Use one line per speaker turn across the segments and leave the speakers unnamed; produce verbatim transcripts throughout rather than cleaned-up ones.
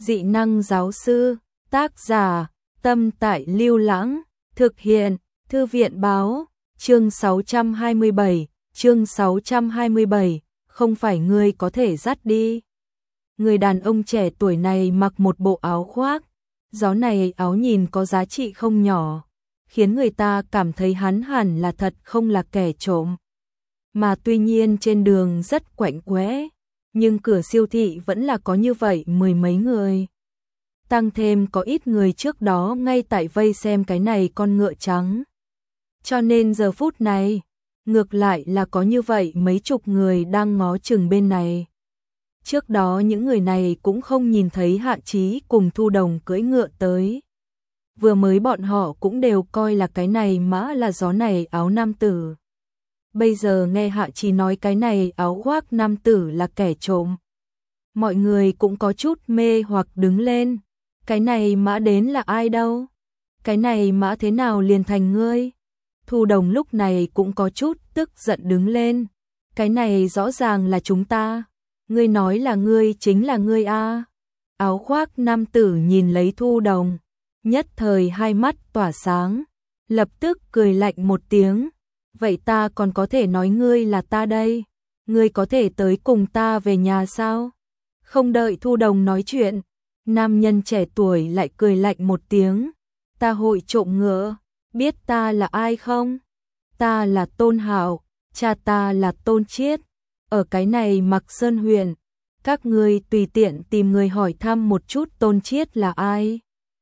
Dị năng giáo sư, tác giả, Tâm Tại Lưu Lãng, thực hiện, Thư viện báo, chương sáu trăm hai mươi bảy, chương sáu trăm hai mươi bảy, không phải ngươi có thể dắt đi. Người đàn ông trẻ tuổi này mặc một bộ áo khoác, gió này áo nhìn có giá trị không nhỏ, khiến người ta cảm thấy hắn hẳn là thật không là kẻ trộm. Mà tuy nhiên trên đường rất quạnh quẽ, nhưng cửa siêu thị vẫn là có như vậy mười mấy người. Tăng thêm có ít người trước đó ngay tại vây xem cái này con ngựa trắng. Cho nên giờ phút này, ngược lại là có như vậy mấy chục người đang ngó chừng bên này. Trước đó những người này cũng không nhìn thấy Hạ Chí cùng Thu Đồng cưỡi ngựa tới. Vừa mới bọn họ cũng đều coi là cái này mã là gió này áo nam tử. Bây giờ nghe Hạ Chí nói cái này áo khoác nam tử là kẻ trộm. Mọi người cũng có chút mê hoặc đứng lên. Cái này mã đến là ai đâu? Cái này mã thế nào liền thành ngươi? Thu Đồng lúc này cũng có chút tức giận đứng lên. Cái này rõ ràng là chúng ta. Ngươi nói là ngươi chính là ngươi a. Áo khoác nam tử nhìn lấy Thu Đồng, nhất thời hai mắt tỏa sáng, lập tức cười lạnh một tiếng. Vậy ta còn có thể nói ngươi là ta đây? Ngươi có thể tới cùng ta về nhà sao? Không đợi Thu Đồng nói chuyện, nam nhân trẻ tuổi lại cười lạnh một tiếng. Ta hội trộm ngựa, biết ta là ai không? Ta là Tôn Hạo, cha ta là Tôn Chiết. Ở cái này Mạc Sơn huyện, các ngươi tùy tiện tìm người hỏi thăm một chút Tôn Chiết là ai.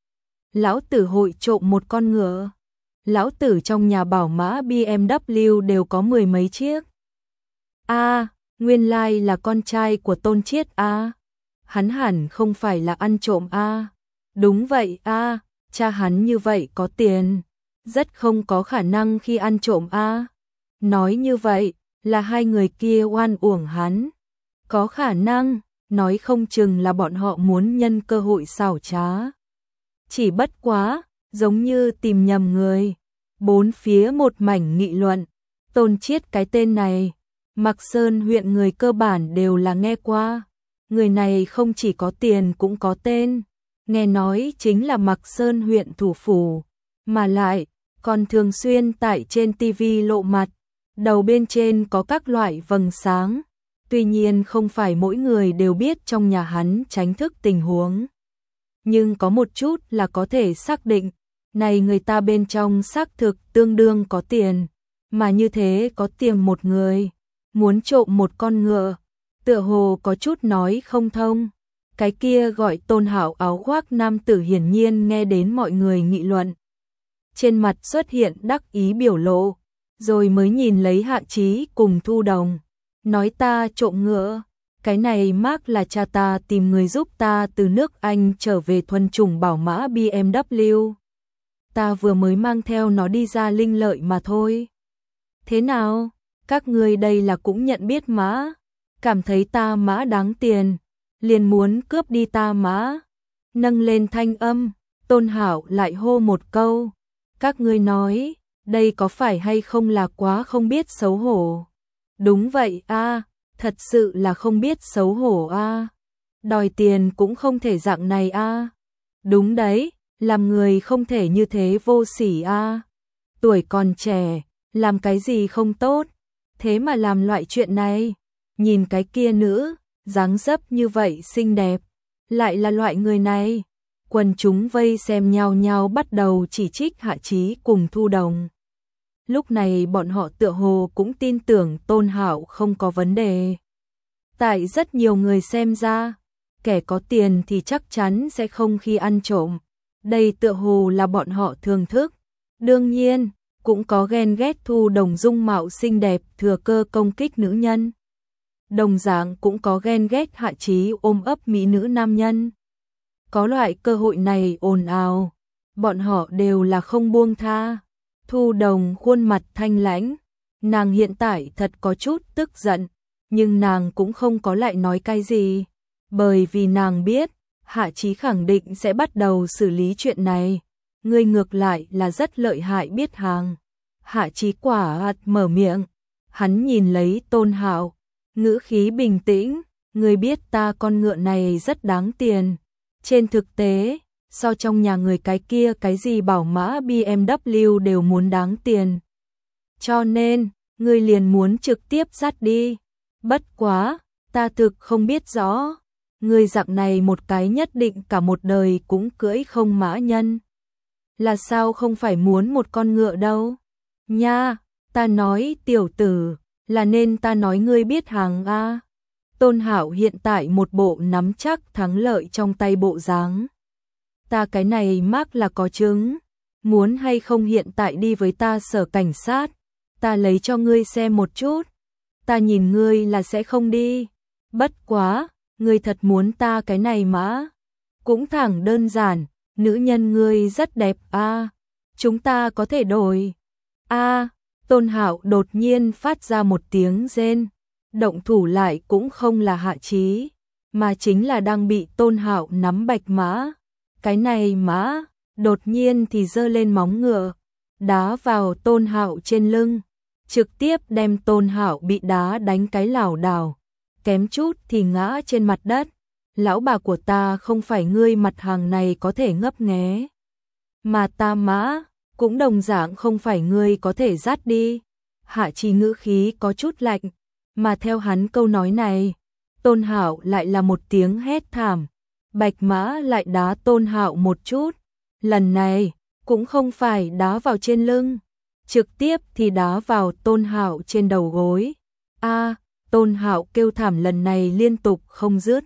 Lão tử hội trộm một con ngựa. Lão tử trong nhà bảo mã bê em vê đều có mười mấy chiếc. A, à, nguyên lai là con trai của Tôn Chiết a. À. Hắn hẳn không phải là ăn trộm a. À. Đúng vậy a, à, cha hắn như vậy có tiền, rất không có khả năng khi ăn trộm a. À. Nói như vậy là hai người kia oan uổng hắn. Có khả năng, nói không chừng là bọn họ muốn nhân cơ hội xảo trá. Chỉ bất quá, giống như tìm nhầm người. Bốn phía một mảnh nghị luận. Tôn Chiết cái tên này, Mạc Sơn huyện người cơ bản đều là nghe qua. Người này không chỉ có tiền cũng có tên. Nghe nói chính là Mạc Sơn huyện thủ phủ. Mà lại, còn thường xuyên tại trên tivi lộ mặt. Đầu bên trên có các loại vầng sáng. Tuy nhiên không phải mỗi người đều biết trong nhà hắn tránh thức tình huống. Nhưng có một chút là có thể xác định. Này người ta bên trong xác thực tương đương có tiền. Mà như thế có tiền một người. Muốn trộm một con ngựa. Tựa hồ có chút nói không thông. Cái kia gọi Tôn Hạo áo khoác nam tử hiển nhiên nghe đến mọi người nghị luận. Trên mặt xuất hiện đắc ý biểu lộ. Rồi mới nhìn lấy Hạ Chí cùng Thu Đồng. Nói ta trộm ngựa. Cái này Mark là cha ta tìm người giúp ta từ nước Anh trở về thuần chủng bảo mã bê em vê. Ta vừa mới mang theo nó đi ra linh lợi mà thôi. Thế nào? Các ngươi đây là cũng nhận biết mã. Cảm thấy ta mã đáng tiền. Liền muốn cướp đi ta mã. Nâng lên thanh âm. Tôn Hạo lại hô một câu. Các ngươi nói. Đây có phải hay không là quá không biết xấu hổ? Đúng vậy a, à, thật sự là không biết xấu hổ a. À. Đòi tiền cũng không thể dạng này a. À. Đúng đấy, làm người không thể như thế vô sỉ a. À. Tuổi còn trẻ, làm cái gì không tốt, thế mà làm loại chuyện này. Nhìn cái kia nữ, dáng dấp như vậy xinh đẹp, lại là loại người này. Quần chúng vây xem nhau nhau bắt đầu chỉ trích Hạ Chí cùng Thu Đồng. Lúc này bọn họ tựa hồ cũng tin tưởng Tôn Hạo không có vấn đề. Tại rất nhiều người xem ra, kẻ có tiền thì chắc chắn sẽ không khi ăn trộm. Đây tựa hồ là bọn họ thường thức. Đương nhiên, cũng có ghen ghét Thu Đồng dung mạo xinh đẹp thừa cơ công kích nữ nhân. Đồng dạng cũng có ghen ghét Hạ Chí ôm ấp mỹ nữ nam nhân. Có loại cơ hội này ồn ào, bọn họ đều là không buông tha. Thu Đồng khuôn mặt thanh lãnh, nàng hiện tại thật có chút tức giận, nhưng nàng cũng không có lại nói cái gì, bởi vì nàng biết, Hạ Chí khẳng định sẽ bắt đầu xử lý chuyện này. Ngươi ngược lại là rất lợi hại biết hàng. Hạ Chí quả ạt mở miệng, hắn nhìn lấy Tôn Hạo, ngữ khí bình tĩnh, ngươi biết ta con ngựa này rất đáng tiền, Trên thực tế, so trong nhà người cái kia cái gì bảo mã bê em vê đều muốn đáng tiền. Cho nên, ngươi liền muốn trực tiếp dắt đi. Bất quá, ta thực không biết rõ. Ngươi dạng này một cái nhất định cả một đời cũng cưỡi không mã nhân. Là sao không phải muốn một con ngựa đâu? Nha, ta nói tiểu tử, là nên ta nói ngươi biết hàng a. Tôn Hạo hiện tại một bộ nắm chắc thắng lợi trong tay bộ dáng. Ta cái này mác là có chứng, muốn hay không hiện tại đi với ta sở cảnh sát, ta lấy cho ngươi xem một chút. Ta nhìn ngươi là sẽ không đi. Bất quá, ngươi thật muốn ta cái này mã. Cũng thẳng đơn giản, nữ nhân ngươi rất đẹp a, chúng ta có thể đổi. A, Tôn Hạo đột nhiên phát ra một tiếng rên, động thủ lại cũng không là Hạ Chí, mà chính là đang bị Tôn Hạo nắm bạch mã. Cái này mã, đột nhiên thì giơ lên móng ngựa, đá vào Tôn Hạo trên lưng, trực tiếp đem Tôn Hạo bị đá đánh cái lảo đảo, kém chút thì ngã trên mặt đất. Lão bà của ta không phải ngươi mặt hàng này có thể ngấp nghé, mà ta mã cũng đồng dạng không phải ngươi có thể dắt đi. Hạ Chí ngữ khí có chút lạnh, mà theo hắn câu nói này, Tôn Hạo lại là một tiếng hét thảm, bạch mã lại đá Tôn Hạo một chút, lần này cũng không phải đá vào trên lưng, trực tiếp thì đá vào Tôn Hạo trên đầu gối. A, Tôn Hạo kêu thảm lần này liên tục không dứt.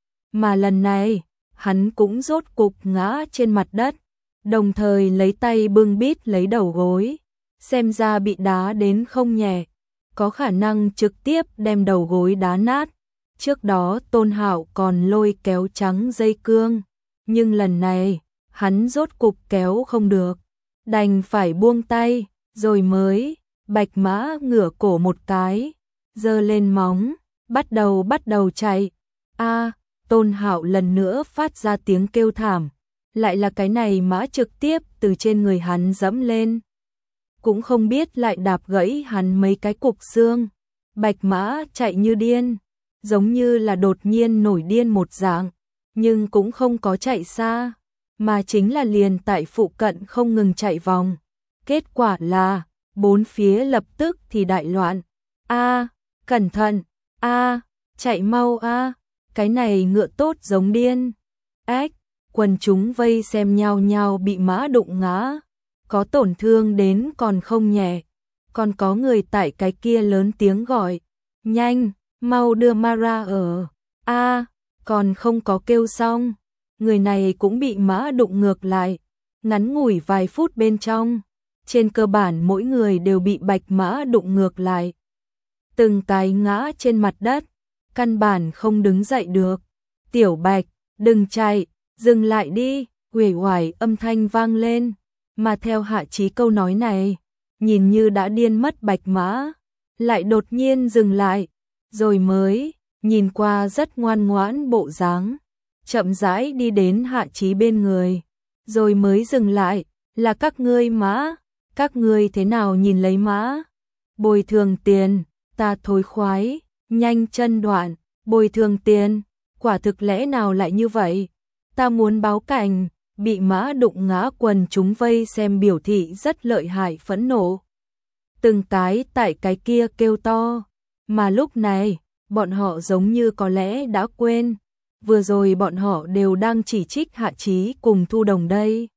Mà lần này, hắn cũng rốt cục ngã trên mặt đất, đồng thời lấy tay bưng bít lấy đầu gối, xem ra bị đá đến không nhẹ, có khả năng trực tiếp đem đầu gối đá nát. Trước đó Tôn Hạo còn lôi kéo trắng dây cương, nhưng lần này, hắn rốt cục kéo không được, đành phải buông tay, rồi mới, bạch mã ngửa cổ một cái, giơ lên móng, bắt đầu bắt đầu chạy. A, Tôn Hạo lần nữa phát ra tiếng kêu thảm, lại là cái này mã trực tiếp từ trên người hắn dẫm lên. Cũng không biết lại đạp gãy hắn mấy cái cục xương. Bạch mã chạy như điên, giống như là đột nhiên nổi điên một dạng, nhưng cũng không có chạy xa, mà chính là liền tại phụ cận không ngừng chạy vòng. Kết quả là, bốn phía lập tức thì đại loạn. A, cẩn thận, a, chạy mau a, cái này ngựa tốt giống điên. Ếch, quần chúng vây xem nhau nhau bị mã đụng ngã, có tổn thương đến còn không nhẹ, còn có người tại cái kia lớn tiếng gọi, nhanh, mau đưa Mara ở. A, còn không có kêu xong, người này cũng bị mã đụng ngược lại, ngắn ngủi vài phút bên trong, trên cơ bản mỗi người đều bị bạch mã đụng ngược lại. Từng cái ngã trên mặt đất, căn bản không đứng dậy được. Tiểu Bạch, đừng chạy, dừng lại đi, uể oải âm thanh vang lên, mà theo Hạ Chí câu nói này, nhìn như đã điên mất bạch mã, lại đột nhiên dừng lại, rồi mới, nhìn qua rất ngoan ngoãn bộ dáng, chậm rãi đi đến Hạ Chí bên người, rồi mới dừng lại, là các ngươi mã, các ngươi thế nào nhìn lấy mã? Bồi thường tiền, ta thối khoái, nhanh chân đoạn, bồi thường tiền, quả thực lẽ nào lại như vậy? Ta muốn báo cảnh. Bị mã đụng ngã quần chúng vây xem biểu thị rất lợi hại phẫn nộ. Từng cái tại cái kia kêu to, mà lúc này, bọn họ giống như có lẽ đã quên, vừa rồi bọn họ đều đang chỉ trích Hạ Chí cùng Thu Đồng đây.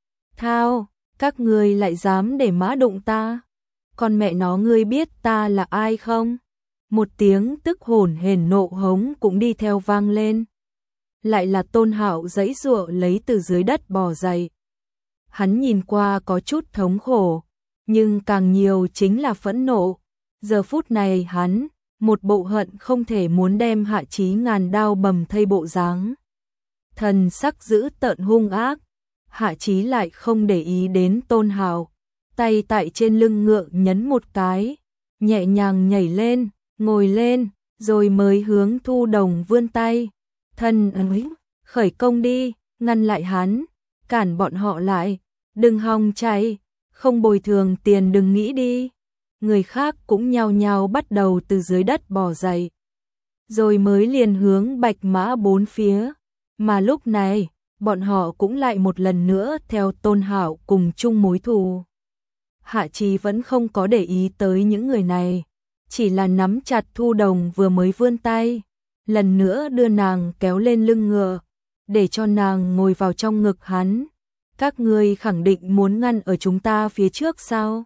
Thao, các ngươi lại dám để mã đụng ta? Con mẹ nó ngươi biết ta là ai không? Một tiếng tức hồn hển nộ hống cũng đi theo vang lên. Lại là Tôn Hạo giãy giụa lấy từ dưới đất bò dậy. Hắn nhìn qua có chút thống khổ, nhưng càng nhiều chính là phẫn nộ. Giờ phút này hắn, một bộ hận không thể muốn đem Hạ Chí ngàn đao bầm thây bộ dáng. Thần sắc dữ tợn hung ác, Hạ Chí lại không để ý đến Tôn Hạo, tay tại trên lưng ngựa nhấn một cái, nhẹ nhàng nhảy lên, ngồi lên, rồi mới hướng Thu Đồng vươn tay. Thân ấy, khởi công đi, ngăn lại hắn, cản bọn họ lại, đừng hòng chạy, không bồi thường tiền đừng nghĩ đi. Người khác cũng nhao nhao bắt đầu từ dưới đất bò dậy, rồi mới liền hướng bạch mã bốn phía. Mà lúc này, bọn họ cũng lại một lần nữa theo Tôn Hạo cùng chung mối thù. Hạ Chí vẫn không có để ý tới những người này, chỉ là nắm chặt Thu Đồng vừa mới vươn tay, lần nữa đưa nàng kéo lên lưng ngựa, để cho nàng ngồi vào trong ngực hắn. Các ngươi khẳng định muốn ngăn ở chúng ta phía trước sao?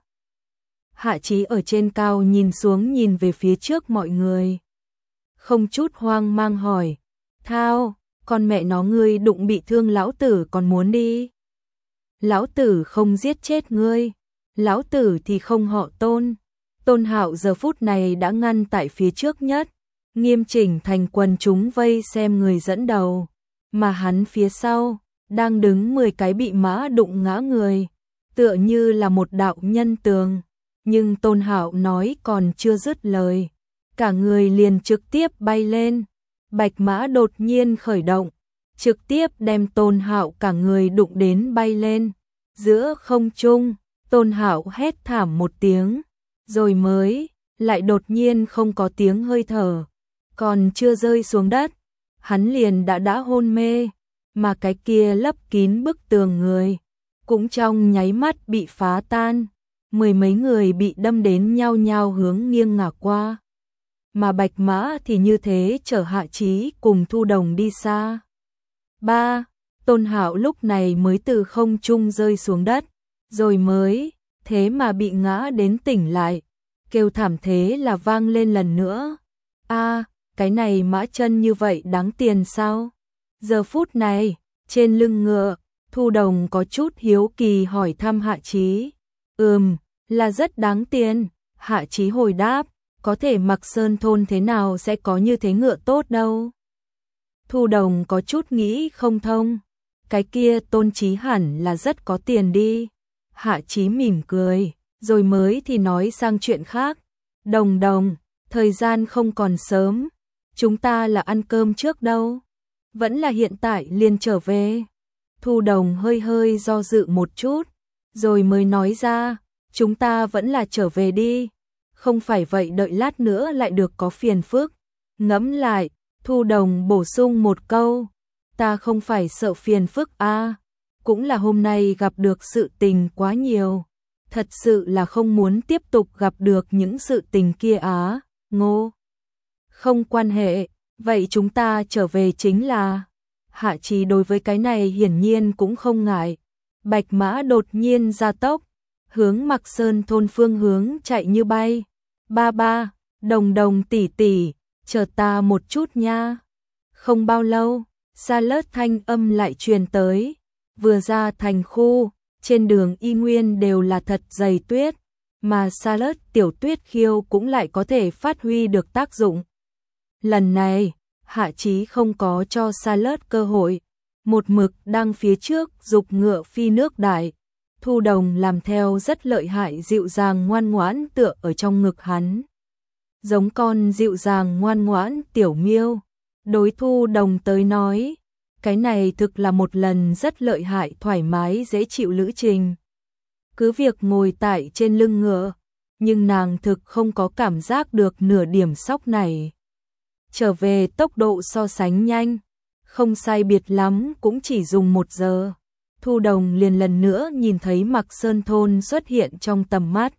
Hạ Chí ở trên cao nhìn xuống nhìn về phía trước mọi người. Không chút hoang mang hỏi, Thao, con mẹ nó ngươi đụng bị thương lão tử còn muốn đi? Lão tử không giết chết ngươi, lão tử thì không họ Tôn. Tôn Hạo giờ phút này đã ngăn tại phía trước nhất, nghiêm chỉnh thành quần chúng vây xem người dẫn đầu, mà hắn phía sau đang đứng mười cái bị mã đụng ngã người, tựa như là một đạo nhân tường. Nhưng Tôn Hạo nói còn chưa dứt lời, cả người liền trực tiếp bay lên. Bạch mã đột nhiên khởi động, trực tiếp đem Tôn Hạo cả người đụng đến bay lên. Giữa không trung, Tôn Hạo hét thảm một tiếng, rồi mới lại đột nhiên không có tiếng hơi thở, còn chưa rơi xuống đất, hắn liền đã đã hôn mê, mà cái kia lấp kín bức tường người cũng trong nháy mắt bị phá tan, mười mấy người bị đâm đến nhao nhao hướng nghiêng ngả qua. Mà Bạch Mã thì như thế chở Hạ Chí cùng Thu Đồng đi xa. Ba, Tôn Hạo lúc này mới từ không trung rơi xuống đất, rồi mới thế mà bị ngã đến tỉnh lại, kêu thảm thế là vang lên lần nữa. A, cái này mã chân như vậy đáng tiền sao? Giờ phút này, trên lưng ngựa, Thu Đồng có chút hiếu kỳ hỏi thăm Hạ Chí. Ừm, là rất đáng tiền. Hạ Chí hồi đáp, có thể mặc sơn thôn thế nào sẽ có như thế ngựa tốt đâu. Thu Đồng có chút nghĩ không thông, cái kia Tôn Chí hẳn là rất có tiền đi. Hạ Chí mỉm cười, rồi mới thì nói sang chuyện khác. Đồng Đồng, thời gian không còn sớm, chúng ta là ăn cơm trước đâu, vẫn là hiện tại liền trở về. Thu Đồng hơi hơi do dự một chút, rồi mới nói ra, chúng ta vẫn là trở về đi, không phải vậy đợi lát nữa lại được có phiền phức. Ngẫm lại, Thu Đồng bổ sung một câu, ta không phải sợ phiền phức a, cũng là hôm nay gặp được sự tình quá nhiều, thật sự là không muốn tiếp tục gặp được những sự tình kia á. Ngô, không quan hệ, vậy chúng ta trở về chính là. Hạ Chí đối với cái này hiển nhiên cũng không ngại. Bạch mã đột nhiên ra tốc, hướng Mặc Sơn thôn phương hướng chạy như bay. Ba ba, Đồng Đồng tỷ tỷ, chờ ta một chút nha. Không bao lâu, xa lớt thanh âm lại truyền tới. Vừa ra thành khu, trên đường y nguyên đều là thật dày tuyết, mà xa lớt tiểu tuyết khiêu cũng lại có thể phát huy được tác dụng. Lần này, Hạ Chí không có cho xa lớt cơ hội, một mực đang phía trước dục ngựa phi nước đại. Thu Đồng làm theo rất lợi hại, dịu dàng ngoan ngoãn tựa ở trong ngực hắn, giống con dịu dàng ngoan ngoãn tiểu miêu. Đối Thu Đồng tới nói, cái này thực là một lần rất lợi hại, thoải mái dễ chịu lữ trình. Cứ việc ngồi tại trên lưng ngựa, nhưng nàng thực không có cảm giác được nửa điểm sóc này. Trở về tốc độ so sánh nhanh, không sai biệt lắm cũng chỉ dùng một giờ. Thu Đồng liền lần nữa nhìn thấy Mặc Sơn thôn xuất hiện trong tầm mắt.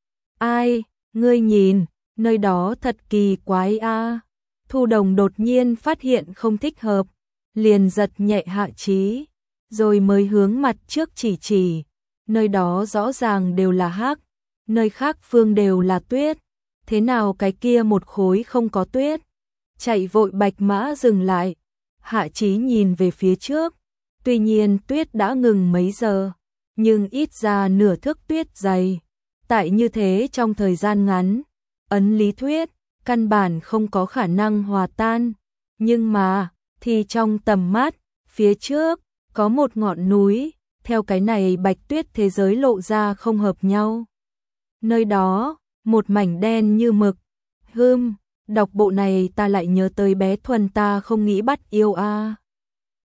Ai, ngươi nhìn, nơi đó thật kỳ quái a. Thu Đồng đột nhiên phát hiện không thích hợp, liền giật nhẹ Hạ Chí, rồi mới hướng mặt trước chỉ chỉ. Nơi đó rõ ràng đều là hắc, nơi khác phương đều là tuyết, thế nào cái kia một khối không có tuyết? Chạy vội Bạch mã dừng lại, Hạ Chí nhìn về phía trước, tuy nhiên tuyết đã ngừng mấy giờ, nhưng ít ra nửa thước tuyết dày. Tại như thế trong thời gian ngắn, ấn lý thuyết, căn bản không có khả năng hòa tan, nhưng mà, thì trong tầm mắt, phía trước, có một ngọn núi, theo cái này bạch tuyết thế giới lộ ra không hợp nhau. Nơi đó, một mảnh đen như mực. Hừm, đọc bộ này ta lại nhớ tới bé Thuần ta không nghĩ bắt yêu a.